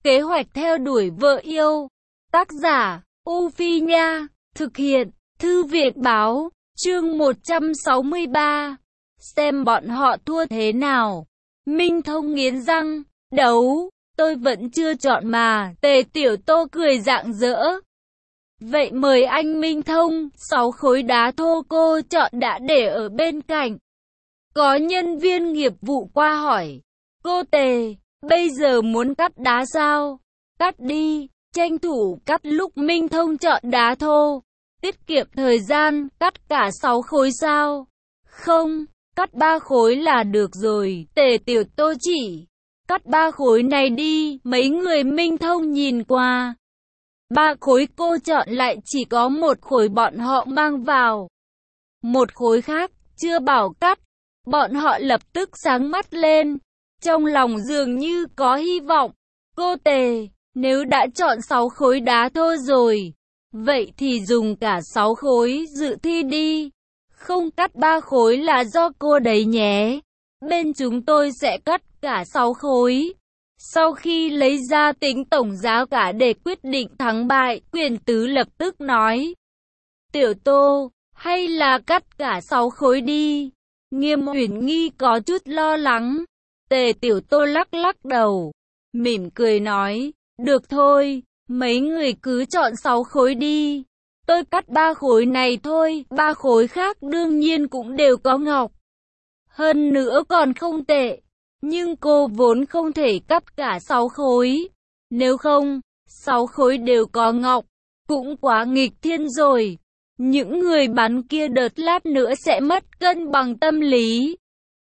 Kế hoạch theo đuổi vợ yêu. Tác giả, U Phi Nha. Thực hiện, Thư viện Báo. Chương 163. Xem bọn họ thua thế nào. Minh Thông nghiến răng. Đấu, tôi vẫn chưa chọn mà. Tề Tiểu Tô cười rạng rỡ. Vậy mời anh Minh Thông. 6 khối đá thô cô chọn đã để ở bên cạnh. Có nhân viên nghiệp vụ qua hỏi. Cô Tề, bây giờ muốn cắt đá sao? Cắt đi, tranh thủ cắt lúc Minh Thông chọn đá thô. Tiết kiệm thời gian, cắt cả 6 khối sao? Không, cắt 3 khối là được rồi. Tề Tiểu Tô chỉ. Cắt 3 khối này đi. Mấy người Minh Thông nhìn qua. 3 khối cô chọn lại chỉ có 1 khối bọn họ mang vào. 1 khối khác, chưa bảo cắt. Bọn họ lập tức sáng mắt lên. Trong lòng dường như có hy vọng. Cô Tề, nếu đã chọn 6 khối đá thô rồi, vậy thì dùng cả 6 khối dự thi đi. Không cắt 3 khối là do cô đấy nhé. Bên chúng tôi sẽ cắt cả 6 khối. Sau khi lấy ra tính tổng giá cả để quyết định thắng bại, Quyền Tứ lập tức nói. Tiểu Tô, hay là cắt cả 6 khối đi. Nghiêm Uyển Nghi có chút lo lắng. Tề Tiểu Tô lắc lắc đầu, mỉm cười nói, được thôi, mấy người cứ chọn 6 khối đi. Tôi cắt 3 khối này thôi, 3 khối khác đương nhiên cũng đều có ngọc. Hơn nữa còn không tệ, nhưng cô vốn không thể cắt cả 6 khối. Nếu không, 6 khối đều có ngọc, cũng quá nghịch thiên rồi. Những người bán kia đợt lát nữa sẽ mất cân bằng tâm lý.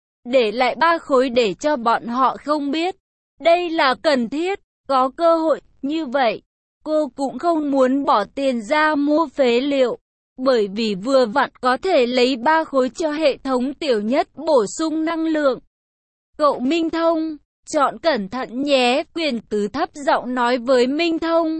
Để lại 3 khối để cho bọn họ không biết. Đây là cần thiết, có cơ hội như vậy. Cô cũng không muốn bỏ tiền ra mua phế liệu, bởi vì vừa vặn có thể lấy 3 khối cho hệ thống tiểu nhất bổ sung năng lượng. Cậu Minh Thông, chọn cẩn thận nhé, Quyền Tứ thấp giọng nói với Minh Thông.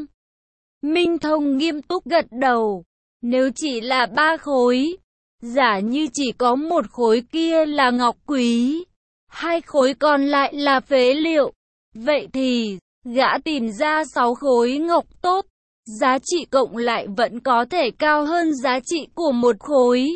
Minh Thông nghiêm túc gật đầu. Nếu chỉ là 3 khối, giả như chỉ có 1 khối kia là ngọc quý, 2 khối còn lại là phế liệu, vậy thì gã tìm ra 6 khối ngọc tốt, giá trị cộng lại vẫn có thể cao hơn giá trị của 1 khối.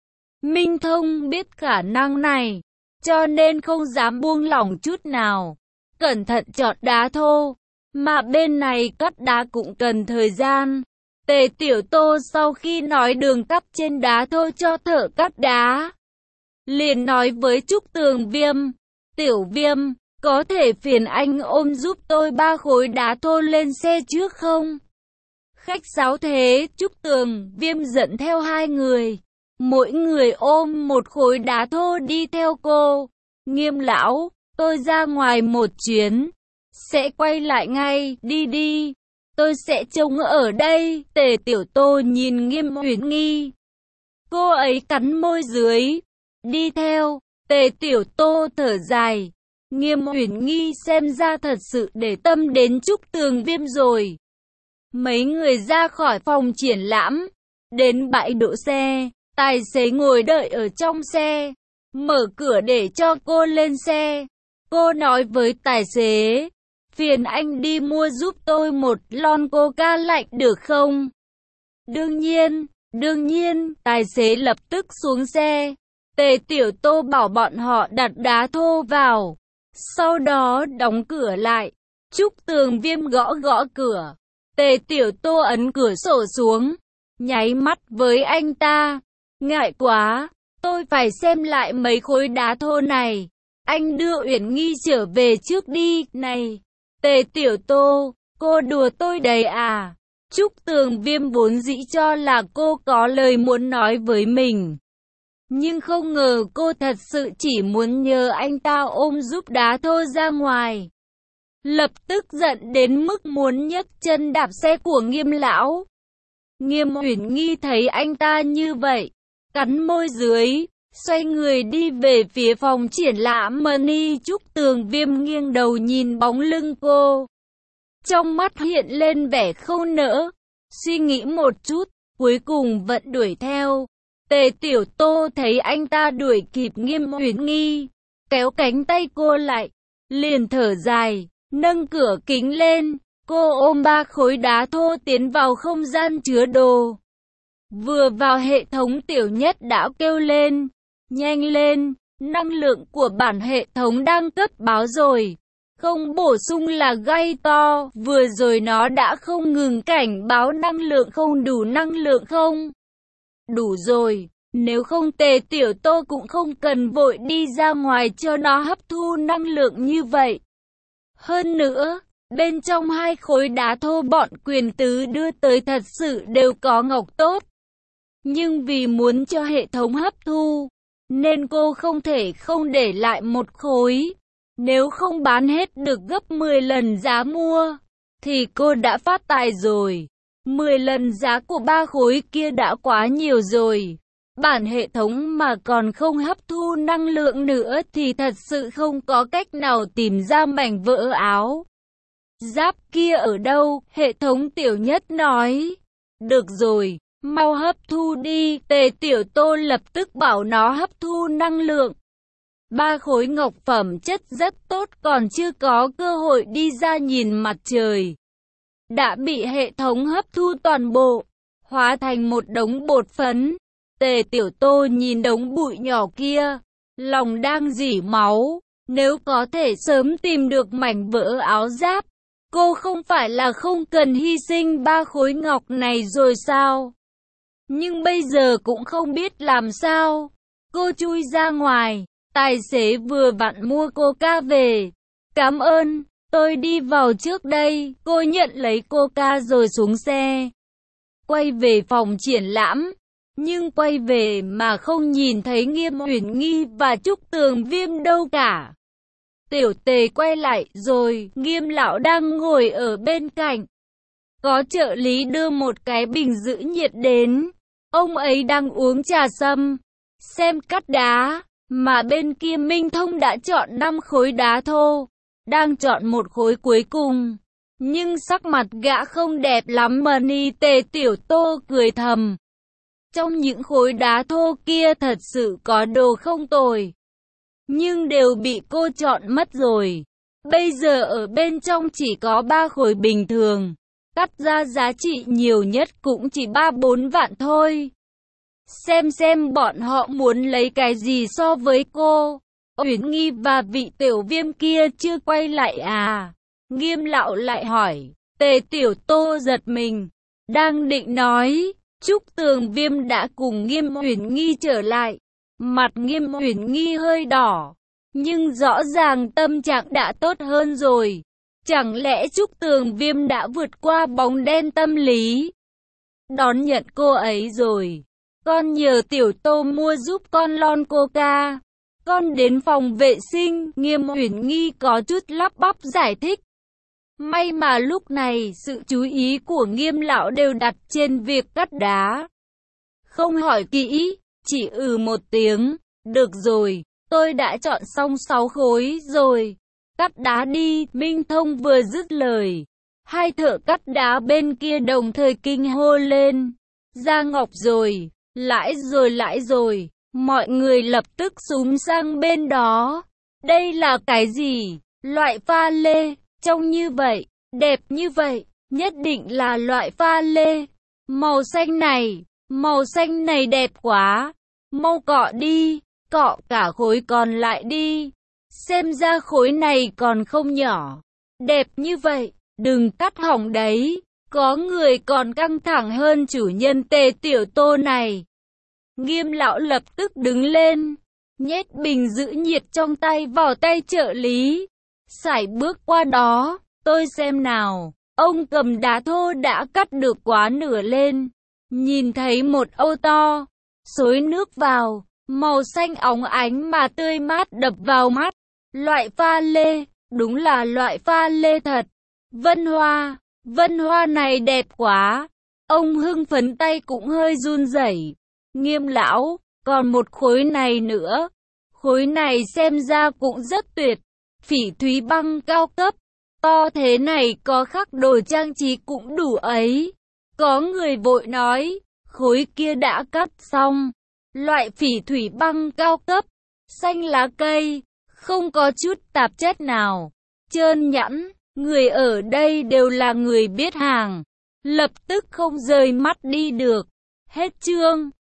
Minh Thông biết khả năng này, cho nên không dám buông lỏng chút nào, cẩn thận chọn đá thô, mà bên này cắt đá cũng cần thời gian. Tề Tiểu Tô sau khi nói đường cắt trên đá thô cho thợ cắt đá, liền nói với Trúc Tường Viêm, Tiểu Viêm, có thể phiền anh ôm giúp tôi 3 khối đá thô lên xe trước không? Khách sáo thế, Trúc Tường Viêm dẫn theo 2 người, mỗi người ôm 1 khối đá thô đi theo cô. Nghiêm lão, tôi ra ngoài một chuyến, sẽ quay lại ngay, đi đi. Tôi sẽ trông ở đây. Tề Tiểu Tô nhìn Nghiêm Uyển Nghi. Cô ấy cắn môi dưới. Đi theo. Tề Tiểu Tô thở dài. Nghiêm Uyển Nghi xem ra thật sự để tâm đến Trúc Tường Viêm rồi. Mấy người ra khỏi phòng triển lãm, đến bãi đỗ xe. Tài xế ngồi đợi ở trong xe, mở cửa để cho cô lên xe. Cô nói với tài xế, phiền anh đi mua giúp tôi 1 lon Coca lạnh được không? Đương nhiên, tài xế lập tức xuống xe. Tề Tiểu Tô bảo bọn họ đặt đá thô vào, sau đó đóng cửa lại. Trúc Tường Viêm gõ gõ cửa. Tề Tiểu Tô ấn cửa sổ xuống, nháy mắt với anh ta. Ngại quá, tôi phải xem lại mấy khối đá thô này. Anh đưa Uyển Nghi trở về trước đi. Này, Tề Tiểu Tô, cô đùa tôi đấy à? Trúc Tường Viêm vốn dĩ cho là cô có lời muốn nói với mình, nhưng không ngờ cô thật sự chỉ muốn nhờ anh ta ôm giúp đá thô ra ngoài. Lập tức giận đến mức muốn nhấc chân đạp xe của Nghiêm lão. Nghiêm Uyển Nghi thấy anh ta như vậy, cắn môi dưới, xoay người đi về phía phòng triển lãm Money. Trúc Tường Viêm nghiêng đầu nhìn bóng lưng cô, trong mắt hiện lên vẻ không nỡ, suy nghĩ một chút, cuối cùng vẫn đuổi theo. Tề Tiểu Tô thấy anh ta đuổi kịp Nghiêm Uyển Nghi, kéo cánh tay cô lại, liền thở dài, nâng cửa kính lên, cô ôm 3 khối đá thô tiến vào không gian chứa đồ. Vừa vào hệ thống Tiểu Nhất đã kêu lên, nhanh lên, năng lượng của bản hệ thống đang cấp báo rồi. Không bổ sung là gây to, vừa rồi nó đã không ngừng cảnh báo năng lượng không đủ, năng lượng không đủ rồi. Nếu không Tề Tiểu Tô cũng không cần vội đi ra ngoài cho nó hấp thu năng lượng như vậy. Hơn nữa, bên trong 2 khối đá thô bọn Quyền Tứ đưa tới thật sự đều có ngọc tốt. Nhưng vì muốn cho hệ thống hấp thu, nên cô không thể không để lại 1 khối. Nếu không bán hết được gấp 10 lần giá mua, thì cô đã phát tài rồi. 10 lần giá của 3 khối kia đã quá nhiều rồi. Bản hệ thống mà còn không hấp thu năng lượng nữa thì thật sự không có cách nào tìm ra mảnh vỡ áo giáp kia ở đâu, hệ thống Tiểu Nhất nói. Được rồi, mau hấp thu đi, Tề Tiểu Tô lập tức bảo nó hấp thu năng lượng. 3 khối ngọc phẩm chất rất tốt còn chưa có cơ hội đi ra nhìn mặt trời. Đã bị hệ thống hấp thu toàn bộ, hóa thành một đống bột phấn. Tề Tiểu Tô nhìn đống bụi nhỏ kia, lòng đang rỉ máu. Nếu có thể sớm tìm được mảnh vỡ áo giáp, cô không phải là không cần hy sinh 3 khối ngọc này rồi sao? Nhưng bây giờ cũng không biết làm sao. Cô chui ra ngoài, tài xế vừa vặn mua Coca về. Cảm ơn, tôi đi vào trước đây. Cô nhận lấy Coca rồi xuống xe. Quay về phòng triển lãm. Nhưng quay về mà không nhìn thấy Nghiêm Uyển Nghi và Trúc Tường Viêm đâu cả. Tiểu Tề quay lại rồi, Nghiêm lão đang ngồi ở bên cạnh. Có trợ lý đưa một cái bình giữ nhiệt đến. Ông ấy đang uống trà sâm, xem cắt đá, mà bên kia Minh Thông đã chọn 5 khối đá thô, đang chọn một khối cuối cùng. Nhưng sắc mặt gã không đẹp lắm mà ni. Tề Tiểu Tô cười thầm. Trong những khối đá thô kia thật sự có đồ không tồi, nhưng đều bị cô chọn mất rồi. Bây giờ ở bên trong chỉ có 3 khối bình thường, cắt ra giá trị nhiều nhất cũng chỉ 3-4 vạn thôi. Xem bọn họ muốn lấy cái gì so với cô. Uyển Nghi và vị Tiểu Viêm kia chưa quay lại à? Nghiêm lão lại hỏi. Tề Tiểu Tô giật mình, đang định nói, Trúc Tường Viêm đã cùng Nghiêm Uyển Nghi trở lại. Mặt Nghiêm Uyển Nghi hơi đỏ, nhưng rõ ràng tâm trạng đã tốt hơn rồi. Chẳng lẽ Trúc Tường Viêm đã vượt qua bóng đen tâm lý, đón nhận cô ấy rồi? Con nhờ Tiểu Tô mua giúp con lon Coca. Con đến phòng vệ sinh, Nghiêm Uyển Nghi có chút lắp bắp giải thích. May mà lúc này sự chú ý của Nghiêm lão đều đặt trên việc cắt đá. Không hỏi kỹ, chỉ một tiếng. Được rồi, tôi đã chọn xong 6 khối rồi. Cắt đá đi. Minh Thông vừa dứt lời, 2 thợ cắt đá bên kia đồng thời kinh hô lên. Ra ngọc rồi, lãi rồi. Mọi người lập tức xúm sang bên đó. Đây là cái gì? Loại pha lê, trông như vậy, đẹp như vậy, nhất định là loại pha lê. Màu xanh này đẹp quá. Mau cọ đi, cọ cả khối còn lại đi. Xem ra khối này còn không nhỏ. Đẹp như vậy, đừng cắt hỏng đấy. Có người còn căng thẳng hơn chủ nhân Tề Tiểu Tô này. Nghiêm lão lập tức đứng lên, nhét bình giữ nhiệt trong tay vào tay trợ lý. Sải bước qua đó, tôi xem nào. Ông cầm đá thô đã cắt được quá nửa lên. Nhìn thấy một ô to, xối nước vào, màu xanh óng ánh mà tươi mát đập vào mắt. Loại pha lê, đúng là loại pha lê thật. Vân hoa này đẹp quá. Ông hưng phấn, tay cũng hơi run rẩy. Nghiêm lão, còn một khối này nữa. Khối này xem ra cũng rất tuyệt. Phỉ thúy băng cao cấp. To thế này có khắc đồ trang trí cũng đủ ấy. Có người vội nói, khối kia đã cắt xong. Loại phỉ thúy băng cao cấp, xanh lá cây, không có chút tạp chất nào, trơn nhẵn, Người ở đây đều là người biết hàng, lập tức không rời mắt đi được. Hết chương.